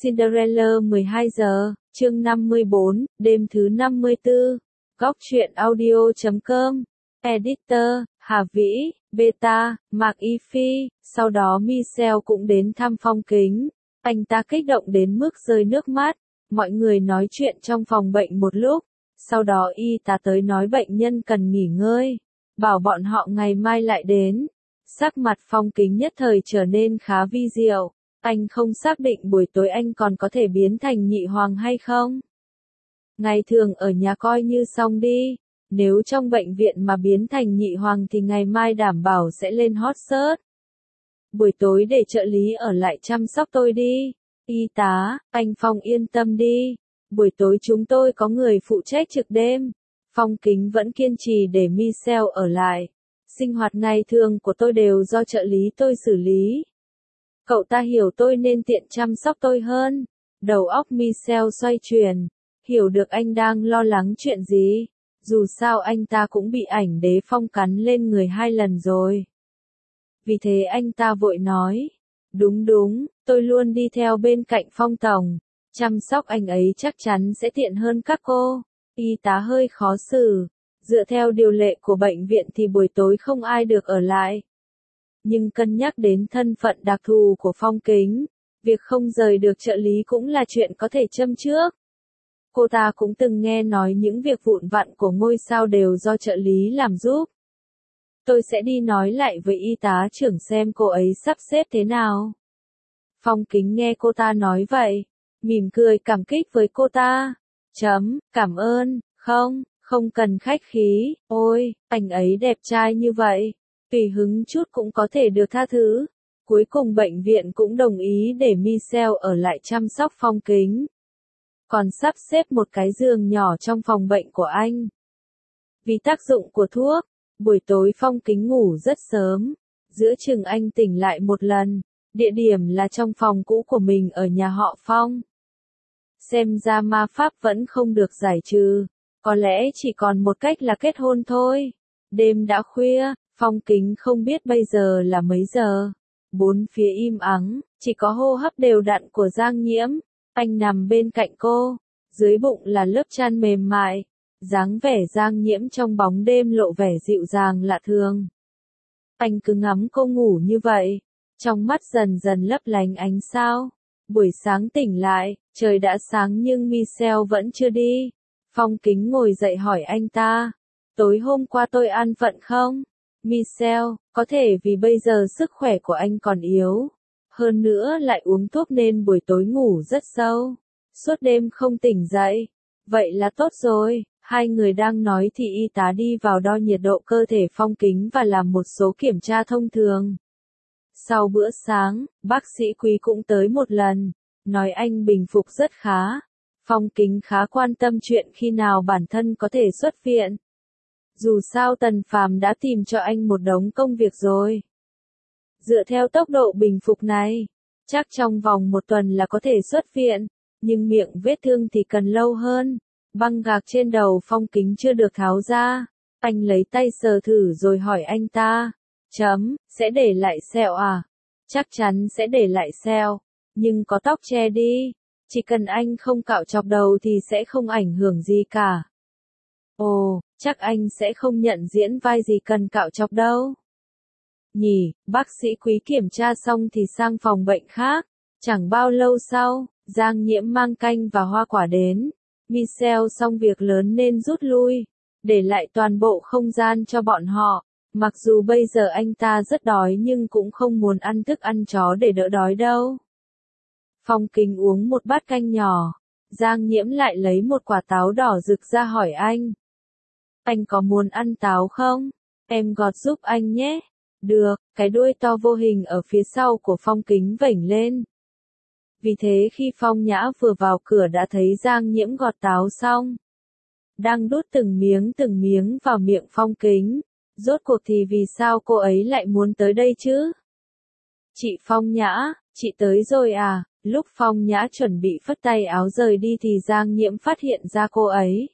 Cinderella 12 giờ, chương 54, đêm thứ 54. Góc truyện audio.com. Editor, Hà Vĩ, Beta, Mạc Y Phi. Sau đó Michelle cũng đến thăm Phong Kính. Anh ta kích động đến mức rơi nước mắt. Mọi người nói chuyện trong phòng bệnh một lúc. Sau đó y tá tới nói bệnh nhân cần nghỉ ngơi. Bảo bọn họ ngày mai lại đến. Sắc mặt Phong Kính nhất thời trở nên khá vi diệu. Anh không xác định buổi tối anh còn có thể biến thành nhị hoàng hay không. Ngày thường ở nhà coi như xong đi. Nếu trong bệnh viện mà biến thành nhị hoàng thì ngày mai đảm bảo sẽ lên hot search. Buổi tối để trợ lý ở lại chăm sóc tôi đi. Y tá, anh Phong yên tâm đi. Buổi tối chúng tôi có người phụ trách trực đêm. Phong Kính vẫn kiên trì để Michelle ở lại. Sinh hoạt ngày thường của tôi đều do trợ lý tôi xử lý. Cậu ta hiểu tôi nên tiện chăm sóc tôi hơn. Đầu óc Michelle xoay chuyển. Hiểu được anh đang lo lắng chuyện gì. Dù sao anh ta cũng bị ảnh đế phong cắn lên người 2 lần rồi. Vì thế anh ta vội nói. Đúng, tôi luôn đi theo bên cạnh Phong tổng. Chăm sóc anh ấy chắc chắn sẽ tiện hơn các cô. Y tá hơi khó xử. Dựa theo điều lệ của bệnh viện thì buổi tối không ai được ở lại. Nhưng cân nhắc đến thân phận đặc thù của Phong Kính, việc không rời được trợ lý cũng là chuyện có thể châm trước. Cô ta cũng từng nghe nói những việc vụn vặt của ngôi sao đều do trợ lý làm giúp. Tôi sẽ đi nói lại với y tá trưởng xem cô ấy sắp xếp thế nào. Phong Kính nghe cô ta nói vậy, mỉm cười cảm kích với cô ta. Cảm ơn, không cần khách khí, ôi, anh ấy đẹp trai như vậy. Tùy hứng chút cũng có thể được tha thứ. Cuối cùng bệnh viện cũng đồng ý để Michelle ở lại chăm sóc Phong Kính. Còn sắp xếp một cái giường nhỏ trong phòng bệnh của anh. Vì tác dụng của thuốc, buổi tối Phong Kính ngủ rất sớm. Giữa chừng anh tỉnh lại một lần. Địa điểm là trong phòng cũ của mình ở nhà họ Phong. Xem ra ma pháp vẫn không được giải trừ. Có lẽ chỉ còn một cách là kết hôn thôi. Đêm đã khuya. Phong Kính không biết bây giờ là mấy giờ. Bốn phía im ắng, chỉ có hô hấp đều đặn của Giang Nhiễm. Anh nằm bên cạnh cô, dưới bụng là lớp chăn mềm mại. Dáng vẻ Giang Nhiễm trong bóng đêm lộ vẻ dịu dàng lạ thường. Anh cứ ngắm cô ngủ như vậy, trong mắt dần dần lấp lánh ánh sao. Buổi sáng tỉnh lại, trời đã sáng nhưng Michelle vẫn chưa đi. Phong Kính ngồi dậy hỏi anh ta, tối hôm qua tôi an phận không? Michelle, có thể vì bây giờ sức khỏe của anh còn yếu. Hơn nữa lại uống thuốc nên buổi tối ngủ rất sâu. Suốt đêm không tỉnh dậy. Vậy là tốt rồi. Hai người đang nói thì y tá đi vào đo nhiệt độ cơ thể Phong Kính và làm một số kiểm tra thông thường. Sau bữa sáng, bác sĩ Quý cũng tới một lần. Nói anh bình phục rất khá. Phong Kính khá quan tâm chuyện khi nào bản thân có thể xuất viện. Dù sao Tần Phàm đã tìm cho anh một đống công việc rồi. Dựa theo tốc độ bình phục này, chắc trong vòng 1 tuần là có thể xuất viện, nhưng miệng vết thương thì cần lâu hơn. Băng gạc trên đầu Phong Kính chưa được tháo ra. Anh lấy tay sờ thử rồi hỏi anh ta. Sẽ để lại sẹo à? Chắc chắn sẽ để lại sẹo, nhưng có tóc che đi. Chỉ cần anh không cạo chọc đầu thì sẽ không ảnh hưởng gì cả. Ồ, chắc anh sẽ không nhận diễn vai gì cần cạo chọc đâu. Nhỉ, bác sĩ Quý kiểm tra xong thì sang phòng bệnh khác. Chẳng bao lâu sau, Giang Nhiễm mang canh và hoa quả đến. Michelle xong việc lớn nên rút lui, để lại toàn bộ không gian cho bọn họ. Mặc dù bây giờ anh ta rất đói nhưng cũng không muốn ăn thức ăn chó để đỡ đói đâu. Phong Kính uống một bát canh nhỏ. Giang Nhiễm lại lấy một quả táo đỏ rực ra hỏi anh. Anh có muốn ăn táo không? Em gọt giúp anh nhé. Được, cái đuôi to vô hình ở phía sau của Phong Kính vểnh lên. Vì thế khi Phong Nhã vừa vào cửa đã thấy Giang Nhiễm gọt táo xong. Đang đút từng miếng vào miệng Phong Kính. Rốt cuộc thì vì sao cô ấy lại muốn tới đây chứ? Chị Phong Nhã, chị tới rồi à? Lúc Phong Nhã chuẩn bị phất tay áo rời đi thì Giang Nhiễm phát hiện ra cô ấy.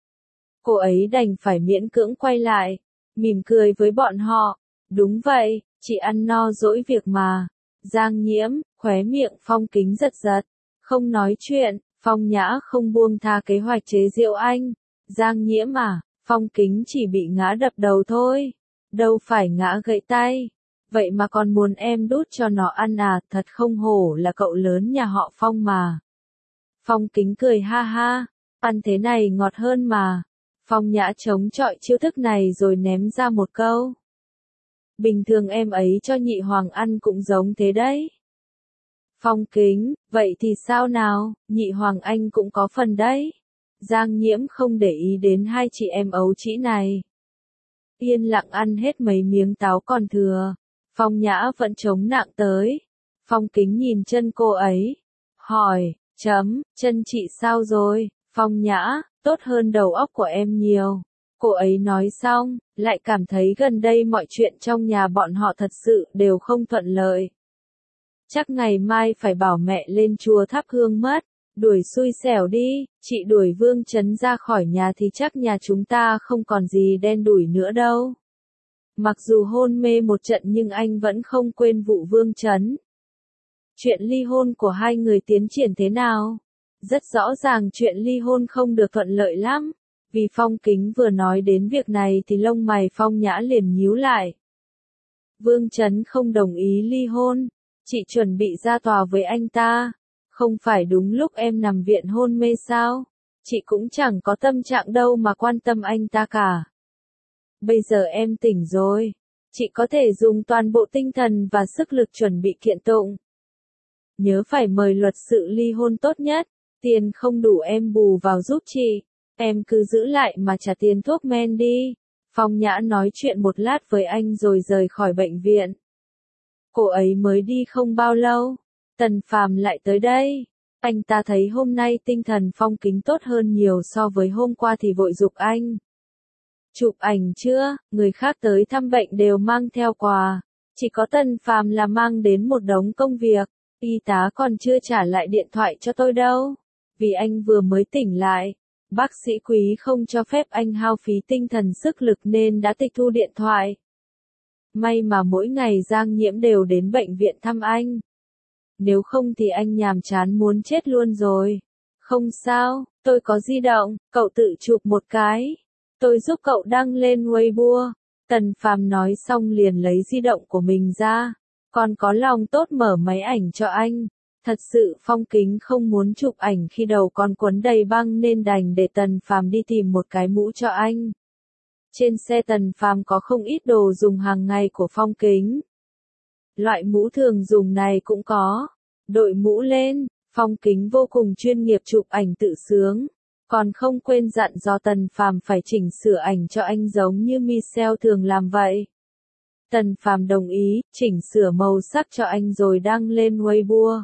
Cô ấy đành phải miễn cưỡng quay lại, mỉm cười với bọn họ. Đúng vậy, chị ăn no dỗi việc mà. Giang Nhiễm, khóe miệng Phong Kính giật giật. Không nói chuyện, Phong Nhã không buông tha kế hoạch chế giễu anh. Giang Nhiễm à, Phong Kính chỉ bị ngã đập đầu thôi, đâu phải ngã gãy tay. Vậy mà còn muốn em đút cho nó ăn à, thật không hổ là cậu lớn nhà họ Phong mà. Phong Kính cười ha ha, ăn thế này ngọt hơn mà. Phong Nhã chống chọi chiêu thức này rồi ném ra một câu. Bình thường em ấy cho nhị hoàng ăn cũng giống thế đấy. Phong Kính, vậy thì sao nào, nhị hoàng anh cũng có phần đấy. Giang Nhiễm không để ý đến hai chị em ấu trĩ này. Yên lặng ăn hết mấy miếng táo còn thừa. Phong Nhã vẫn chống nặng tới. Phong Kính nhìn chân cô ấy. Hỏi, chân chị sao rồi? Phong Nhã, tốt hơn đầu óc của em nhiều. Cô ấy nói xong, lại cảm thấy gần đây mọi chuyện trong nhà bọn họ thật sự đều không thuận lợi. Chắc ngày mai phải bảo mẹ lên chùa thắp hương mất. Đuổi xui xẻo đi, chị đuổi Vương Trấn ra khỏi nhà thì chắc nhà chúng ta không còn gì đen đủi nữa đâu. Mặc dù hôn mê một trận nhưng anh vẫn không quên vụ Vương Trấn. Chuyện ly hôn của hai người tiến triển thế nào? Rất rõ ràng chuyện ly hôn không được thuận lợi lắm. Vì Phong Kính vừa nói đến việc này thì lông mày Phong Nhã liền nhíu lại. Vương Trấn không đồng ý ly hôn. Chị chuẩn bị ra tòa với anh ta. Không phải đúng lúc em nằm viện hôn mê sao? Chị cũng chẳng có tâm trạng đâu mà quan tâm anh ta cả. Bây giờ em tỉnh rồi. Chị có thể dùng toàn bộ tinh thần và sức lực chuẩn bị kiện tụng. Nhớ phải mời luật sự ly hôn tốt nhất. Tiền không đủ em bù vào giúp chị. Em cứ giữ lại mà trả tiền thuốc men đi. Phong Nhã nói chuyện một lát với anh rồi rời khỏi bệnh viện. Cô ấy mới đi không bao lâu. Tần Phàm lại tới đây. Anh ta thấy hôm nay tinh thần Phong Kính tốt hơn nhiều so với hôm qua thì vội giục anh. Chụp ảnh chưa, người khác tới thăm bệnh đều mang theo quà. Chỉ có Tần Phàm là mang đến một đống công việc. Y tá còn chưa trả lại điện thoại cho tôi đâu. Vì anh vừa mới tỉnh lại. Bác sĩ Quý không cho phép anh hao phí tinh thần sức lực nên đã tịch thu điện thoại. May mà mỗi ngày Giang Nhiễm đều đến bệnh viện thăm anh. Nếu không thì anh nhàm chán muốn chết luôn rồi. Không sao, tôi có di động, cậu tự chụp một cái. Tôi giúp cậu đăng lên Weibo. Tần Phàm nói xong liền lấy di động của mình ra. Còn có lòng tốt mở máy ảnh cho anh. Thật sự Phong Kính không muốn chụp ảnh khi đầu còn quấn đầy băng nên đành để Tần Phàm đi tìm một cái mũ cho anh. Trên xe Tần Phàm có không ít đồ dùng hàng ngày của Phong Kính. Loại mũ thường dùng này cũng có. Đội mũ lên, Phong Kính vô cùng chuyên nghiệp chụp ảnh tự sướng. Còn không quên dặn dò Tần Phàm phải chỉnh sửa ảnh cho anh giống như Michelle thường làm vậy. Tần Phàm đồng ý, chỉnh sửa màu sắc cho anh rồi đăng lên Weibo.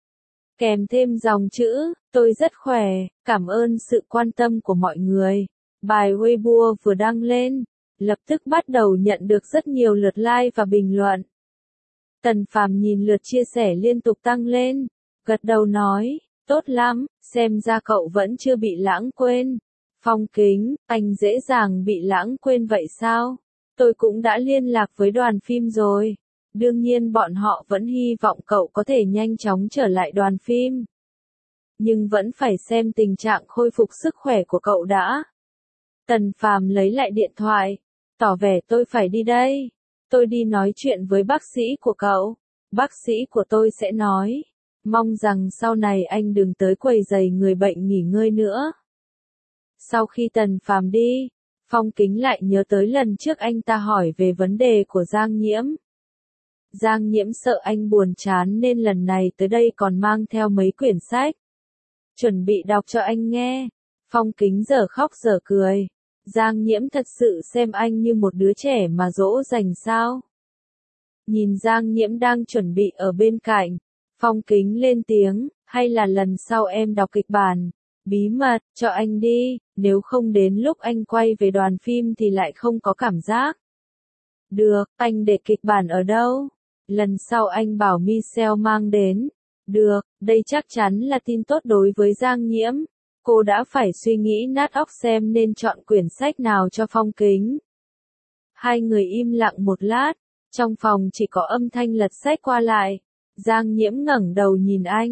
Kèm thêm dòng chữ, tôi rất khỏe, cảm ơn sự quan tâm của mọi người. Bài Weibo vừa đăng lên, lập tức bắt đầu nhận được rất nhiều lượt like và bình luận. Tần Phàm nhìn lượt chia sẻ liên tục tăng lên, gật đầu nói, tốt lắm, xem ra cậu vẫn chưa bị lãng quên. Phong Kính, anh dễ dàng bị lãng quên vậy sao? Tôi cũng đã liên lạc với đoàn phim rồi. Đương nhiên bọn họ vẫn hy vọng cậu có thể nhanh chóng trở lại đoàn phim. Nhưng vẫn phải xem tình trạng khôi phục sức khỏe của cậu đã. Tần Phàm lấy lại điện thoại, tỏ vẻ tôi phải đi đây. Tôi đi nói chuyện với bác sĩ của cậu. Bác sĩ của tôi sẽ nói. Mong rằng sau này anh đừng tới quấy rầy người bệnh nghỉ ngơi nữa. Sau khi Tần Phàm đi, Phong Kính lại nhớ tới lần trước anh ta hỏi về vấn đề của Giang Nhiễm. Giang Nhiễm sợ anh buồn chán nên lần này tới đây còn mang theo mấy quyển sách. Chuẩn bị đọc cho anh nghe. Phong Kính dở khóc dở cười. Giang Nhiễm thật sự xem anh như một đứa trẻ mà dỗ dành sao? Nhìn Giang Nhiễm đang chuẩn bị ở bên cạnh, Phong Kính lên tiếng, hay là lần sau em đọc kịch bản, bí mật, cho anh đi, nếu không đến lúc anh quay về đoàn phim thì lại không có cảm giác. Được, anh để kịch bản ở đâu? Lần sau anh bảo Michelle mang đến. Được, đây chắc chắn là tin tốt đối với Giang Nhiễm. Cô đã phải suy nghĩ nát óc xem nên chọn quyển sách nào cho Phong Kính. Hai người im lặng một lát, trong phòng chỉ có âm thanh lật sách qua lại. Giang Nhiễm ngẩng đầu nhìn anh,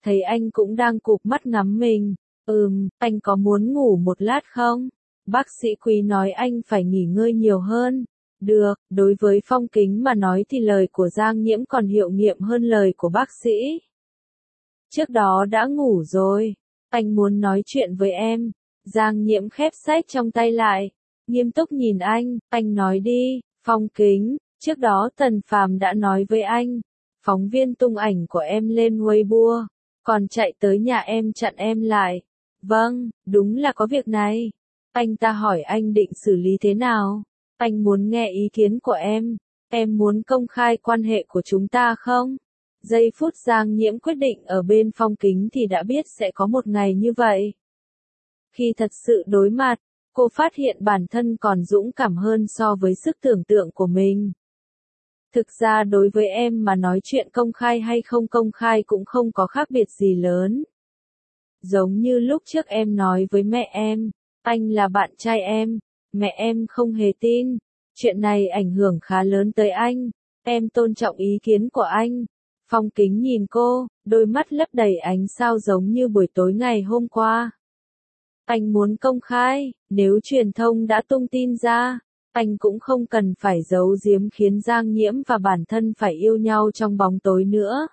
thấy anh cũng đang cụp mắt ngắm mình. Anh có muốn ngủ một lát không? Bác sĩ Quý nói anh phải nghỉ ngơi nhiều hơn. Được, đối với Phong Kính mà nói thì lời của Giang Nhiễm còn hiệu nghiệm hơn lời của bác sĩ. Trước đó đã ngủ rồi. Anh muốn nói chuyện với em. Giang Nhiễm khép sách trong tay lại. Nghiêm túc nhìn anh nói đi, Phong Kính, trước đó Tần Phàm đã nói với anh. Phóng viên tung ảnh của em lên Weibo, còn chạy tới nhà em chặn em lại. Vâng, đúng là có việc này. Anh ta hỏi anh định xử lý thế nào? Anh muốn nghe ý kiến của em muốn công khai quan hệ của chúng ta không? Giây phút Giang Nhiễm quyết định ở bên Phong Kính thì đã biết sẽ có một ngày như vậy. Khi thật sự đối mặt, cô phát hiện bản thân còn dũng cảm hơn so với sức tưởng tượng của mình. Thực ra đối với em mà nói chuyện công khai hay không công khai cũng không có khác biệt gì lớn. Giống như lúc trước em nói với mẹ em, anh là bạn trai em, mẹ em không hề tin. Chuyện này ảnh hưởng khá lớn tới anh, em tôn trọng ý kiến của anh. Phong Kính nhìn cô, đôi mắt lấp đầy ánh sao giống như buổi tối ngày hôm qua. Anh muốn công khai, nếu truyền thông đã tung tin ra, anh cũng không cần phải giấu giếm khiến Giang Nhiễm và bản thân phải yêu nhau trong bóng tối nữa.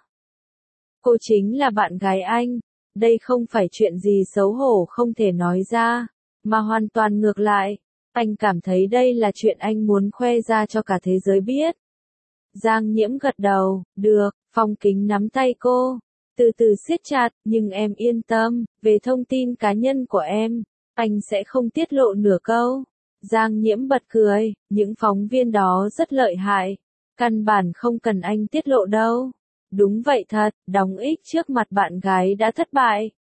Cô chính là bạn gái anh, đây không phải chuyện gì xấu hổ không thể nói ra, mà hoàn toàn ngược lại, anh cảm thấy đây là chuyện anh muốn khoe ra cho cả thế giới biết. Giang Nhiễm gật đầu, được, Phong Kính nắm tay cô, từ từ siết chặt, nhưng em yên tâm, về thông tin cá nhân của em, anh sẽ không tiết lộ nửa câu. Giang Nhiễm bật cười, những phóng viên đó rất lợi hại, căn bản không cần anh tiết lộ đâu. Đúng vậy thật, đóng X trước mặt bạn gái đã thất bại.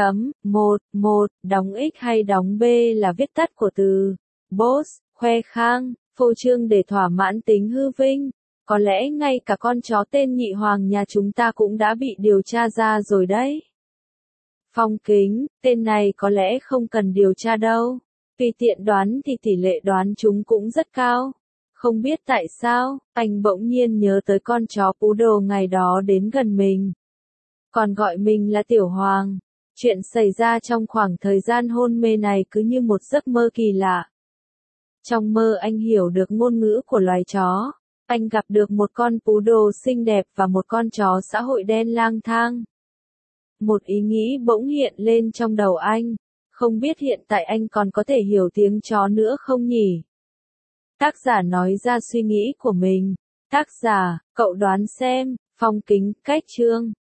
Đóng X hay đóng B là viết tắt của từ boss, khoe khang, phô trương để thỏa mãn tính hư vinh. Có lẽ ngay cả con chó tên Nhị Hoàng nhà chúng ta cũng đã bị điều tra ra rồi đấy. Phong Kính, tên này có lẽ không cần điều tra đâu. Vì tiện đoán thì tỷ lệ đoán chúng cũng rất cao. Không biết tại sao, anh bỗng nhiên nhớ tới con chó poodle ngày đó đến gần mình. Còn gọi mình là Tiểu Hoàng. Chuyện xảy ra trong khoảng thời gian hôn mê này cứ như một giấc mơ kỳ lạ. Trong mơ anh hiểu được ngôn ngữ của loài chó. Anh gặp được một con poodle xinh đẹp và một con chó xã hội đen lang thang. Một ý nghĩ bỗng hiện lên trong đầu anh. Không biết hiện tại anh còn có thể hiểu tiếng chó nữa không nhỉ? Tác giả nói ra suy nghĩ của mình. Tác giả, cậu đoán xem, Phong Kính, cách chương.